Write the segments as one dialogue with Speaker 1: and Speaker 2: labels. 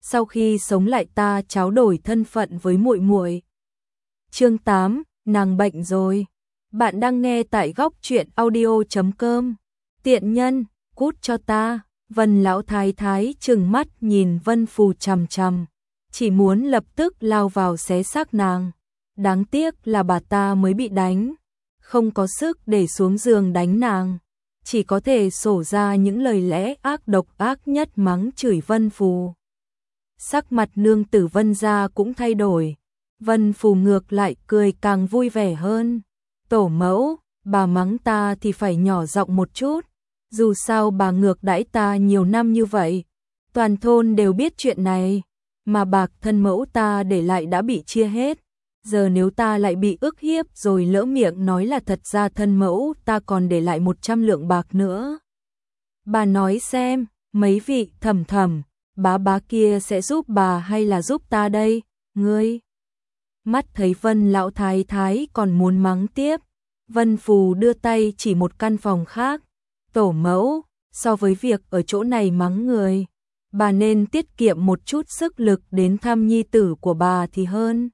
Speaker 1: sau khi sống lại ta tráo đổi thân phận với muội muội. Chương 8, nàng bệnh rồi. Bạn đang nghe tại góc truyện audio.com. Tiện nhân, cút cho ta. Vân lão thái thái trừng mắt nhìn Vân Phù chằm chằm, chỉ muốn lập tức lao vào xé xác nàng. Đáng tiếc là bà ta mới bị đánh, không có sức để xuống giường đánh nàng, chỉ có thể sổ ra những lời lẽ ác độc ác nhất mắng chửi Vân Phù. Sắc mặt nương tử Vân gia cũng thay đổi, Vân Phù ngược lại cười càng vui vẻ hơn. Tổ mẫu, bà mắng ta thì phải nhỏ giọng một chút, dù sao bà ngược đãi ta nhiều năm như vậy, toàn thôn đều biết chuyện này, mà bạc thân mẫu ta để lại đã bị chia hết, giờ nếu ta lại bị ức hiếp rồi lỡ miệng nói là thật ra thân mẫu ta còn để lại 100 lượng bạc nữa. Bà nói xem, mấy vị thẩm thẩm, bá kia sẽ giúp bà hay là giúp ta đây, ngươi? Mắt thấy Vân lão thái thái còn muốn mắng tiếp, Vân Phù đưa tay chỉ một căn phòng khác. Tổ mẫu, so với việc ở chỗ này mắng người, bà nên tiết kiệm một chút sức lực đến thăm nhi tử của bà thì hơn.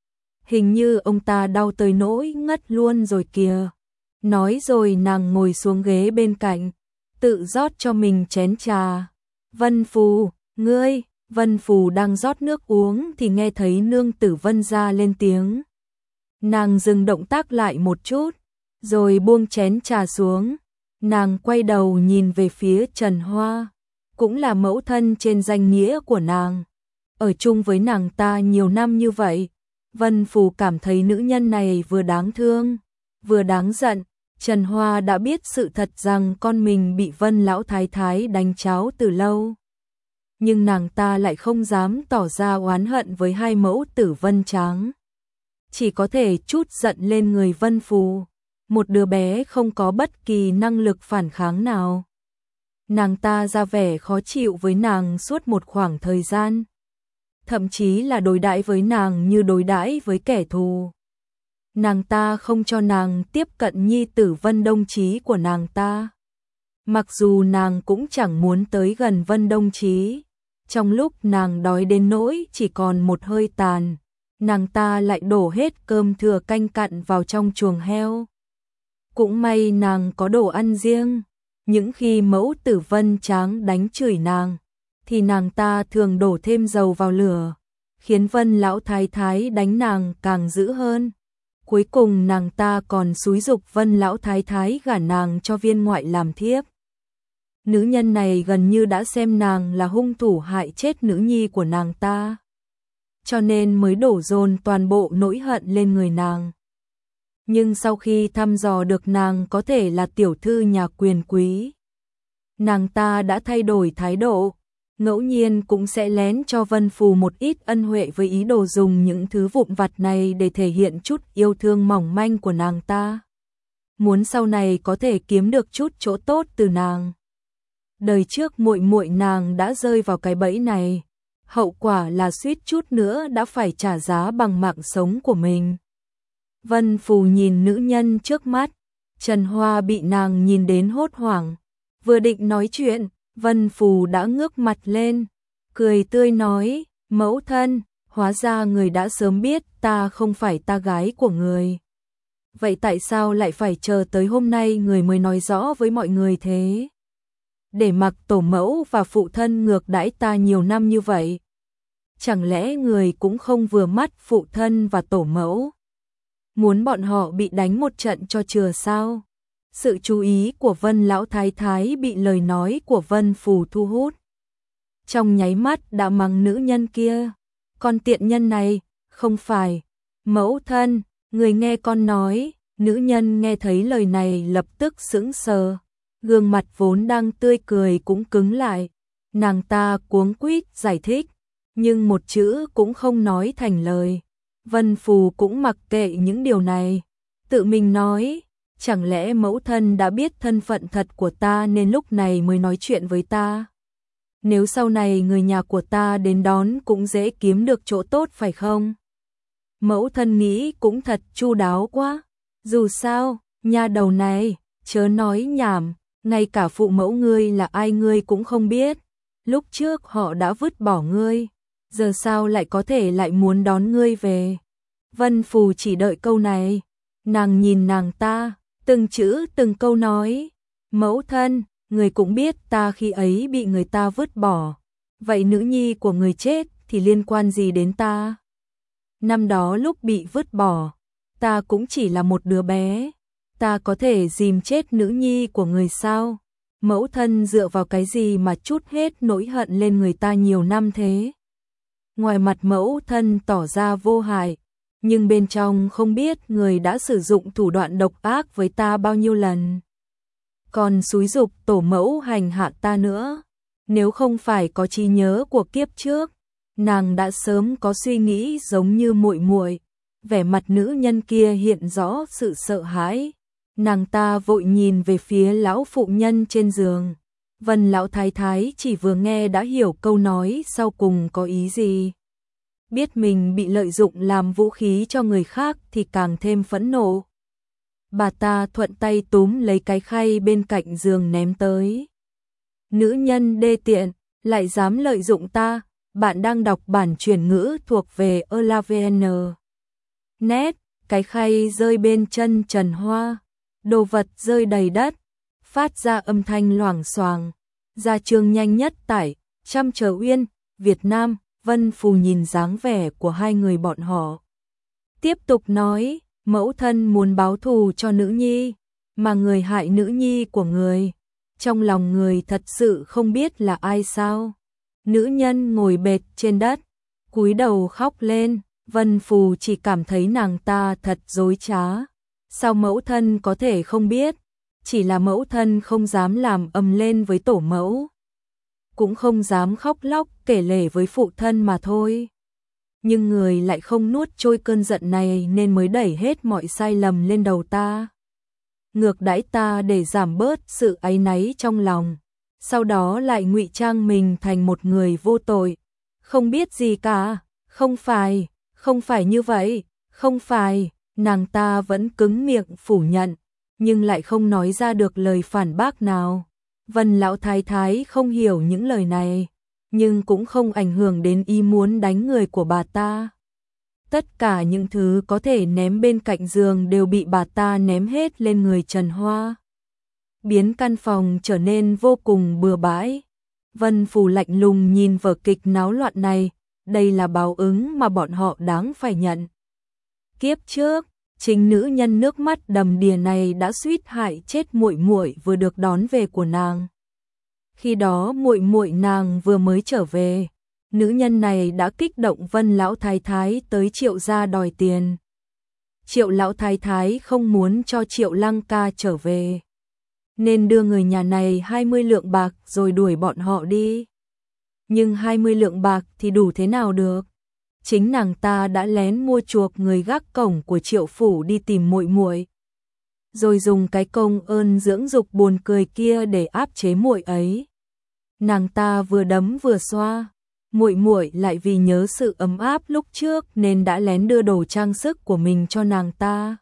Speaker 1: Hình như ông ta đau tới nỗi ngất luôn rồi kìa. Nói rồi nàng ngồi xuống ghế bên cạnh, tự rót cho mình chén trà. Vân Phù, ngươi, Vân Phù đang rót nước uống thì nghe thấy nương tử Vân gia lên tiếng. Nàng dừng động tác lại một chút, rồi buông chén trà xuống. Nàng quay đầu nhìn về phía Trần Hoa, cũng là mẫu thân trên danh nghĩa của nàng. Ở chung với nàng ta nhiều năm như vậy, Vân Phù cảm thấy nữ nhân này vừa đáng thương, vừa đáng giận. Trần Hoa đã biết sự thật rằng con mình bị Vân lão thái thái đánh cháo từ lâu, nhưng nàng ta lại không dám tỏ ra oán hận với hai mẫu tử Vân Tráng, chỉ có thể trút giận lên người Vân Phù. Một đứa bé không có bất kỳ năng lực phản kháng nào. Nàng ta ra vẻ khó chịu với nàng suốt một khoảng thời gian, thậm chí là đối đãi với nàng như đối đãi với kẻ thù. Nàng ta không cho nàng tiếp cận nhi tử Vân Đông Chí của nàng ta. Mặc dù nàng cũng chẳng muốn tới gần Vân Đông Chí, trong lúc nàng đói đến nỗi chỉ còn một hơi tàn, nàng ta lại đổ hết cơm thừa canh cặn vào trong chuồng heo. Cũng may nàng có đồ ăn riêng, những khi mẫu tử Vân Tráng đánh chửi nàng, thì nàng ta thường đổ thêm dầu vào lửa, khiến Vân lão thái thái đánh nàng càng dữ hơn. Cuối cùng nàng ta còn xúi giục Vân lão thái thái gả nàng cho viên ngoại làm thiếp. Nữ nhân này gần như đã xem nàng là hung thủ hại chết nữ nhi của nàng ta, cho nên mới đổ dồn toàn bộ nỗi hận lên người nàng. Nhưng sau khi thăm dò được nàng có thể là tiểu thư nhà quyền quý, nàng ta đã thay đổi thái độ, ngẫu nhiên cũng sẽ lén cho Vân Phù một ít ân huệ với ý đồ dùng những thứ vụn vặt này để thể hiện chút yêu thương mỏng manh của nàng ta. Muốn sau này có thể kiếm được chút chỗ tốt từ nàng. Đời trước muội muội nàng đã rơi vào cái bẫy này, hậu quả là suýt chút nữa đã phải trả giá bằng mạng sống của mình. Vân Phù nhìn nữ nhân trước mắt, Trần Hoa bị nàng nhìn đến hốt hoảng, vừa định nói chuyện, Vân Phù đã ngước mặt lên, cười tươi nói, mẫu thân, hóa ra người đã sớm biết ta không phải ta gái của người. Vậy tại sao lại phải chờ tới hôm nay người mới nói rõ với mọi người thế? Để mặc tổ mẫu và phụ thân ngược đãi ta nhiều năm như vậy. Chẳng lẽ người cũng không vừa mắt phụ thân và tổ mẫu? Muốn bọn họ bị đánh một trận cho chừa sao? Sự chú ý của Vân lão thái thái bị lời nói của Vân Phù thu hút. Trong nháy mắt đã mắng nữ nhân kia. Con tiện nhân này, không phải. Mẫu thân, người nghe con nói. Nữ nhân nghe thấy lời này lập tức sững sờ. Gương mặt vốn đang tươi cười cũng cứng lại. Nàng ta cuống quýt giải thích, nhưng một chữ cũng không nói thành lời. Vân Phù cũng mặc kệ những điều này, tự mình nói, chẳng lẽ mẫu thân đã biết thân phận thật của ta nên lúc này mới nói chuyện với ta? Nếu sau này người nhà của ta đến đón cũng dễ kiếm được chỗ tốt phải không? Mẫu thân nghĩ cũng thật chu đáo quá. Dù sao, nha đầu này, chớ nói nhảm, ngay cả phụ mẫu ngươi là ai ngươi cũng không biết. Lúc trước họ đã vứt bỏ ngươi, giờ sao lại có thể lại muốn đón ngươi về? Vân Phù chỉ đợi câu này, nàng nhìn nàng ta, từng chữ từng câu nói, mẫu thân, người cũng biết ta khi ấy bị người ta vứt bỏ, vậy nữ nhi của người chết thì liên quan gì đến ta? Năm đó lúc bị vứt bỏ, ta cũng chỉ là một đứa bé, ta có thể dìm chết nữ nhi của người sao? Mẫu thân dựa vào cái gì mà trút hết nỗi hận lên người ta nhiều năm thế? Ngoài mặt mẫu thân tỏ ra vô hại, nhưng bên trong không biết người đã sử dụng thủ đoạn độc ác với ta bao nhiêu lần. Còn xúi giục tổ mẫu hành hạ ta nữa, nếu không phải có trí nhớ của kiếp trước, nàng đã sớm có suy nghĩ giống như muội muội. Vẻ mặt nữ nhân kia hiện rõ sự sợ hãi, nàng ta vội nhìn về phía lão phụ nhân trên giường. Vân lão thái thái chỉ vừa nghe đã hiểu câu nói sau cùng có ý gì. Biết mình bị lợi dụng làm vũ khí cho người khác thì càng thêm phẫn nộ. Bà ta thuận tay túm lấy cái khay bên cạnh giường ném tới. Nữ nhân đê tiện, lại dám lợi dụng ta, bạn đang đọc bản chuyển ngữ thuộc về ELAVN. Nét, cái khay rơi bên chân Trần Hoa, đồ vật rơi đầy đất, phát ra âm thanh loảng xoảng. Ra chương nhanh nhất tại Trăm Chờ Uyên, Việt Nam. Vân Phù nhìn dáng vẻ của hai người bọn họ, tiếp tục nói, mẫu thân muốn báo thù cho nữ nhi, mà người hại nữ nhi của người, trong lòng người thật sự không biết là ai sao? Nữ nhân ngồi bệt trên đất, cúi đầu khóc lên. Vân Phù chỉ cảm thấy nàng ta thật dối trá. Sao mẫu thân có thể không biết? Chỉ là mẫu thân không dám làm ầm lên với tổ mẫu, cũng không dám khóc lóc kể lể với phụ thân mà thôi. Nhưng người lại không nuốt trôi cơn giận này nên mới đẩy hết mọi sai lầm lên đầu ta. Ngược đãi ta để giảm bớt sự áy náy trong lòng, sau đó lại ngụy trang mình thành một người vô tội, không biết gì cả. Không phải như vậy, không phải. Nàng ta vẫn cứng miệng phủ nhận, nhưng lại không nói ra được lời phản bác nào. Vân lão thái thái không hiểu những lời này, nhưng cũng không ảnh hưởng đến ý muốn đánh người của bà ta. Tất cả những thứ có thể ném bên cạnh giường đều bị bà ta ném hết lên người Trần Hoa, biến căn phòng trở nên vô cùng bừa bãi. Vân Phù lạnh lùng nhìn vở kịch náo loạn này, đây là báo ứng mà bọn họ đáng phải nhận. Kiếp trước, chính nữ nhân nước mắt đầm đìa này đã suýt hại chết muội muội vừa được đón về của nàng. Khi đó muội muội nàng vừa mới trở về, nữ nhân này đã kích động Vân lão thái thái tới Triệu gia đòi tiền. Triệu lão thái thái không muốn cho Triệu Lăng ca trở về, nên đưa người nhà này 20 lượng bạc rồi đuổi bọn họ đi. Nhưng 20 lượng bạc thì đủ thế nào được? Chính nàng ta đã lén mua chuộc người gác cổng của Triệu phủ đi tìm muội muội, rồi dùng cái công ơn dưỡng dục buồn cười kia để áp chế muội ấy. Nàng ta vừa đấm vừa xoa, muội muội lại vì nhớ sự ấm áp lúc trước nên đã lén đưa đồ trang sức của mình cho nàng ta.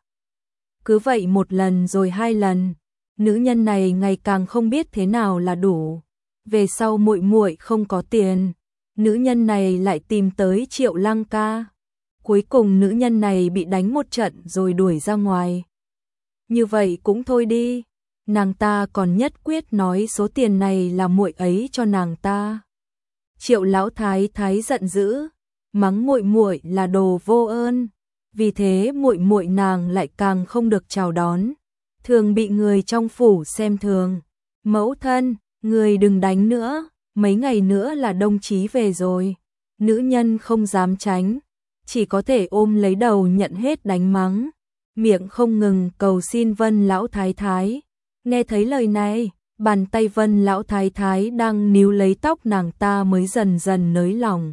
Speaker 1: Cứ vậy một lần rồi hai lần, nữ nhân này ngày càng không biết thế nào là đủ. Về sau muội muội không có tiền, nữ nhân này lại tìm tới Triệu Lăng ca. Cuối cùng nữ nhân này bị đánh một trận rồi đuổi ra ngoài. Như vậy cũng thôi đi, nàng ta còn nhất quyết nói số tiền này là muội ấy cho nàng ta. Triệu lão thái thái giận dữ, mắng muội muội là đồ vô ơn, vì thế muội muội nàng lại càng không được chào đón, thường bị người trong phủ xem thường. Mẫu thân, người đừng đánh nữa, mấy ngày nữa là đồng chí về rồi. Nữ nhân không dám tránh, chỉ có thể ôm lấy đầu nhận hết đánh mắng, miệng không ngừng cầu xin Vân lão thái thái. Nghe thấy lời này, bàn tay Vân lão thái thái đang níu lấy tóc nàng ta mới dần dần nới lỏng.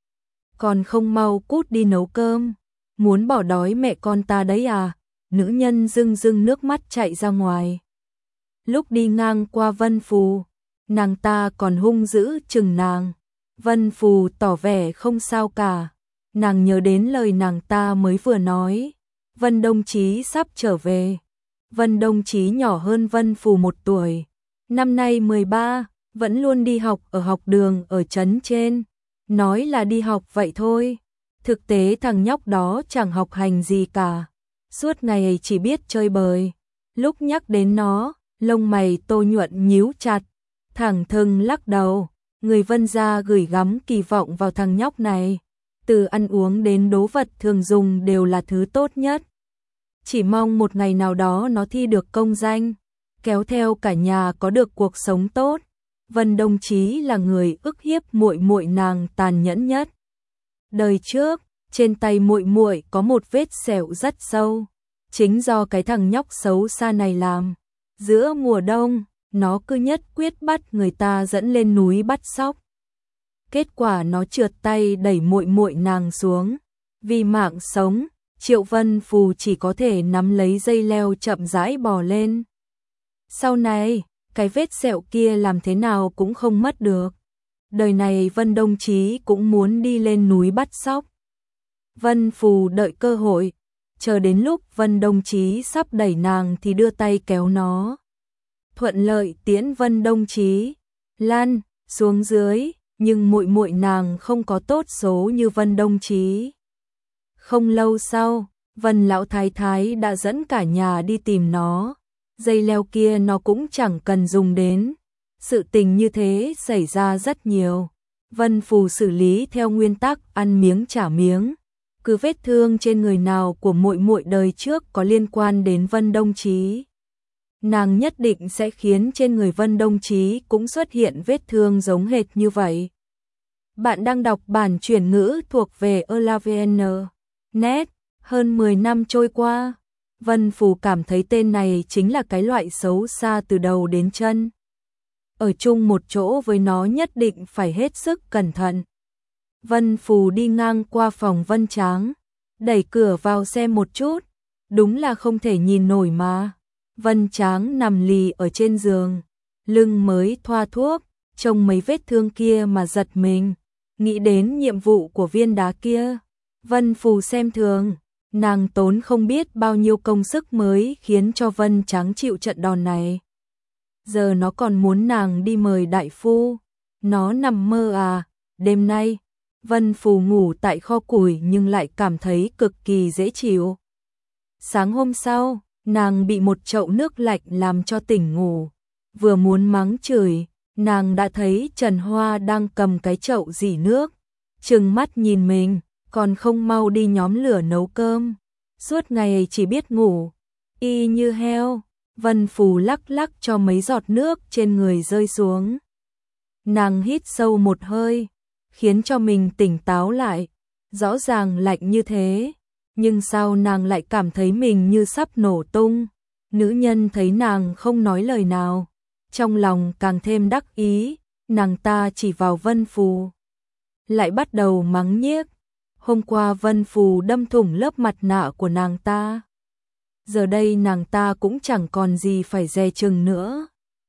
Speaker 1: Còn không mau cút đi nấu cơm, muốn bỏ đói mẹ con ta đấy à? Nữ nhân rưng rưng nước mắt chạy ra ngoài. Lúc đi ngang qua Vân Phù, nàng ta còn hung dữ chừng nàng. Vân Phù tỏ vẻ không sao cả, nàng nhớ đến lời nàng ta mới vừa nói. Vân đồng chí sắp trở về. Vân đồng chí nhỏ hơn Vân Phù 1 tuổi, năm nay 13, vẫn luôn đi học ở học đường ở trấn trên. nói là đi học vậy thôi. Thực tế thằng nhóc đó chẳng học hành gì cả, suốt ngày chỉ biết chơi bời. Lúc nhắc đến nó, lông mày Tô Nhuận nhíu chặt, thẳng thừng lắc đầu. Người Vân gia gửi gắm kỳ vọng vào thằng nhóc này, từ ăn uống đến đố vật thường dùng đều là thứ tốt nhất. Chỉ mong một ngày nào đó nó thi được công danh, kéo theo cả nhà có được cuộc sống tốt. Vân đồng chí là người ức hiếp muội muội nàng tàn nhẫn nhất. Đời trước, trên tay muội muội có một vết sẹo rất sâu, chính do cái thằng nhóc xấu xa này làm. Giữa mùa đông, nó cứ nhất quyết bắt người ta dẫn lên núi bắt sóc. Kết quả nó trượt tay đẩy muội muội nàng xuống. Vì mạng sống, Triệu Vân Phù chỉ có thể nắm lấy dây leo chậm rãi bò lên. Sau này, cái vết sẹo kia làm thế nào cũng không mất được. Đời này Vân đồng chí cũng muốn đi lên núi bắt sóc. Vân Phù đợi cơ hội, chờ đến lúc Vân đồng chí sắp đẩy nàng thì đưa tay kéo nó. Thuận lợi tiễn Vân đồng chí lăn xuống dưới, nhưng muội muội nàng không có tốt số như Vân đồng chí. Không lâu sau, Vân lão thái thái đã dẫn cả nhà đi tìm nó. Dây leo kia nó cũng chẳng cần dùng đến. Sự tình như thế xảy ra rất nhiều. Vân Phù xử lý theo nguyên tắc ăn miếng trả miếng. Cứ vết thương trên người nào của muội muội đời trước có liên quan đến Vân đồng chí, nàng nhất định sẽ khiến trên người Vân đồng chí cũng xuất hiện vết thương giống hệt như vậy. Bạn đang đọc bản chuyển ngữ thuộc về Elavn.net. Hơn 10 năm trôi qua, Vân Phù cảm thấy tên này chính là cái loại xấu xa từ đầu đến chân. Ở chung một chỗ với nó nhất định phải hết sức cẩn thận. Vân Phù đi ngang qua phòng Vân Tráng, đẩy cửa vào xem một chút, đúng là không thể nhìn nổi mà. Vân Tráng nằm lì ở trên giường, lưng mới thoa thuốc, trông mấy vết thương kia mà giật mình, nghĩ đến nhiệm vụ của viên đá kia. Vân Phù xem thường, nàng tốn không biết bao nhiêu công sức mới khiến cho Vân Tráng chịu trận đòn này. Giờ nó còn muốn nàng đi mời đại phu, nó nằm mơ à. Đêm nay, Vân Phù ngủ tại kho củi nhưng lại cảm thấy cực kỳ dễ chịu. Sáng hôm sau, nàng bị một chậu nước lạnh làm cho tỉnh ngủ. Vừa muốn mắng chửi, nàng đã thấy Trần Hoa đang cầm cái chậu rỉ nước, trừng mắt nhìn mình, còn không mau đi nhóm lửa nấu cơm. Suốt ngày chỉ biết ngủ, y như heo. Vân Phù lắc lắc cho mấy giọt nước trên người rơi xuống. Nàng hít sâu một hơi, khiến cho mình tỉnh táo lại. Rõ ràng lạnh như thế, nhưng sao nàng lại cảm thấy mình như sắp nổ tung. Nữ nhân thấy nàng không nói lời nào, trong lòng càng thêm đắc ý. Nàng ta chỉ vào Vân Phù, lại bắt đầu mắng nhiếc. Hôm qua Vân Phù đâm thủng lớp mặt nạ của nàng ta, giờ đây nàng ta cũng chẳng còn gì phải dè chừng nữa.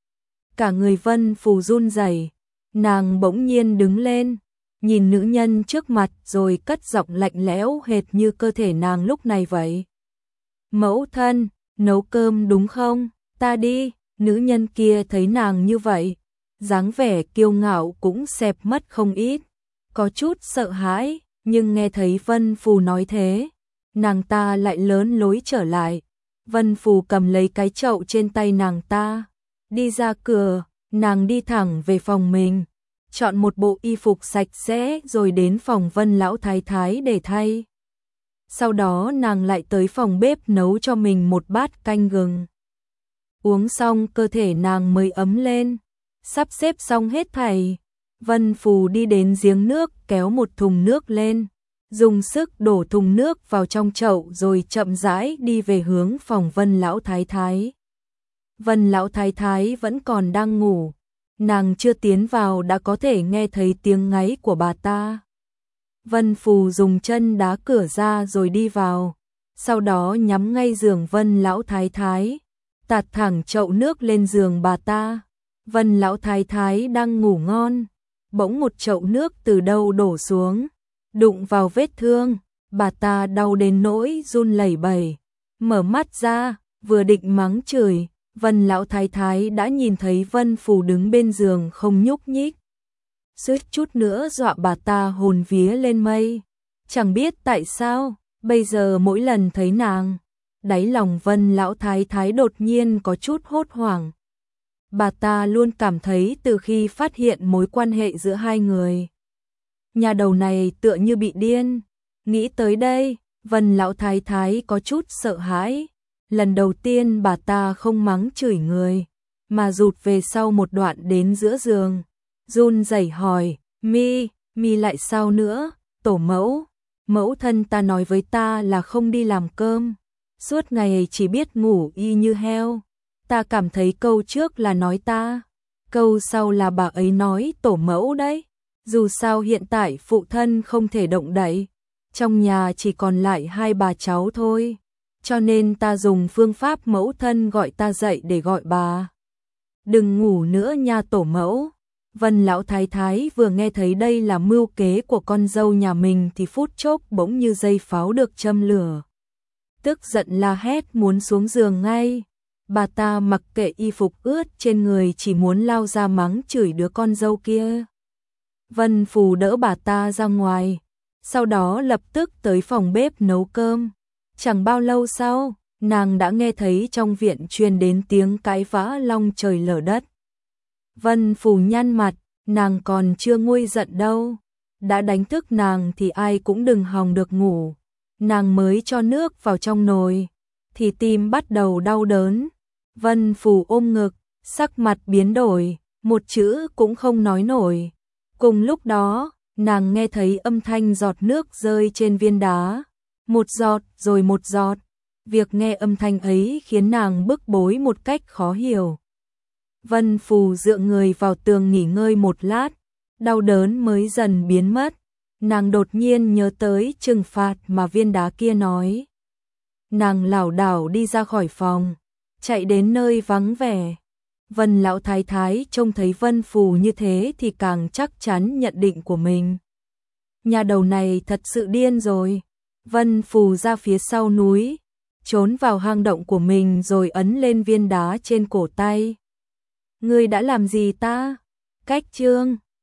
Speaker 1: Cả người Vân Phù run rẩy, nàng bỗng nhiên đứng lên, nhìn nữ nhân trước mặt rồi cất giọng lạnh lẽo hệt như cơ thể nàng lúc này vậy. Mẫu thân, nấu cơm đúng không? Ta đi. Nữ nhân kia thấy nàng như vậy, dáng vẻ kiêu ngạo cũng xẹp mất không ít, có chút sợ hãi, nhưng nghe thấy Vân Phù nói thế, nàng ta lại lớn lối trở lại. Vân Phù cầm lấy cái chậu trên tay nàng ta, đi ra cửa. Nàng đi thẳng về phòng mình, chọn một bộ y phục sạch sẽ rồi đến phòng Vân lão thái thái để thay. Sau đó nàng lại tới phòng bếp nấu cho mình một bát canh gừng. Uống xong cơ thể nàng mới ấm lên. Sắp xếp xong hết thảy, Vân Phù đi đến giếng nước kéo một thùng nước lên, dùng sức đổ thùng nước vào trong chậu rồi chậm rãi đi về hướng phòng Vân lão thái thái. Vân lão thái thái vẫn còn đang ngủ, nàng chưa tiến vào đã có thể nghe thấy tiếng ngáy của bà ta. Vân Phù dùng chân đá cửa ra rồi đi vào, sau đó nhắm ngay giường Vân lão thái thái, tạt thẳng chậu nước lên giường bà ta. Vân lão thái thái đang ngủ ngon, bỗng một chậu nước từ đâu đổ xuống, đụng vào vết thương, bà ta đau đến nỗi run lẩy bẩy, mở mắt ra, vừa định mắng chửi, Vân lão thái thái đã nhìn thấy Vân Phù đứng bên giường không nhúc nhích. suýt chút nữa dọa bà ta hồn vía lên mây. Chẳng biết tại sao, bây giờ mỗi lần thấy nàng, đáy lòng Vân lão thái thái đột nhiên có chút hốt hoảng. Bà ta luôn cảm thấy từ khi phát hiện mối quan hệ giữa hai người, nhà đầu này tựa như bị điên. Nghĩ tới đây, Vân lão thái thái có chút sợ hãi. Lần đầu tiên bà ta không mắng chửi người, mà rụt về sau một đoạn đến giữa giường, run rẩy hỏi, mi lại sao nữa? Tổ mẫu, mẫu thân ta nói với ta là không đi làm cơm, suốt ngày chỉ biết ngủ y như heo. Ta cảm thấy câu trước là nói ta, câu sau là bà ấy nói tổ mẫu đấy. Dù sao hiện tại phụ thân không thể động đậy, trong nhà chỉ còn lại hai bà cháu thôi, cho nên ta dùng phương pháp mẫu thân gọi ta dậy để gọi bà. Đừng ngủ nữa nha tổ mẫu. Vân lão thái thái vừa nghe thấy đây là mưu kế của con dâu nhà mình thì phút chốc bỗng như dây pháo được châm lửa. Tức giận la hét muốn xuống giường ngay. Bà ta mặc kệ y phục ướt trên người, chỉ muốn lao ra mắng chửi đứa con dâu kia. Vân Phù đỡ bà ta ra ngoài, sau đó lập tức tới phòng bếp nấu cơm. Chẳng bao lâu sau, nàng đã nghe thấy trong viện truyền đến tiếng cãi vã long trời lở đất. Vân Phù nhăn mặt, nàng còn chưa nguôi giận đâu. Đã đánh thức nàng thì ai cũng đừng hòng được ngủ. Nàng mới cho nước vào trong nồi, thì tim bắt đầu đau đớn. Vân Phù ôm ngực, sắc mặt biến đổi, một chữ cũng không nói nổi. Cùng lúc đó, nàng nghe thấy âm thanh giọt nước rơi trên viên đá. Một giọt rồi một giọt. Việc nghe âm thanh ấy khiến nàng bức bối một cách khó hiểu. Vân Phù dựa người vào tường nghỉ ngơi một lát, đau đớn mới dần biến mất. Nàng đột nhiên nhớ tới trừng phạt mà viên đá kia nói. Nàng lảo đảo đi ra khỏi phòng, chạy đến nơi vắng vẻ. Vân lão thái thái trông thấy Vân Phù như thế thì càng chắc chắn nhận định của mình. Nhà đầu này thật sự điên rồi. Vân Phù ra phía sau núi, trốn vào hang động của mình rồi ấn lên viên đá trên cổ tay. Ngươi đã làm gì ta? Cách chương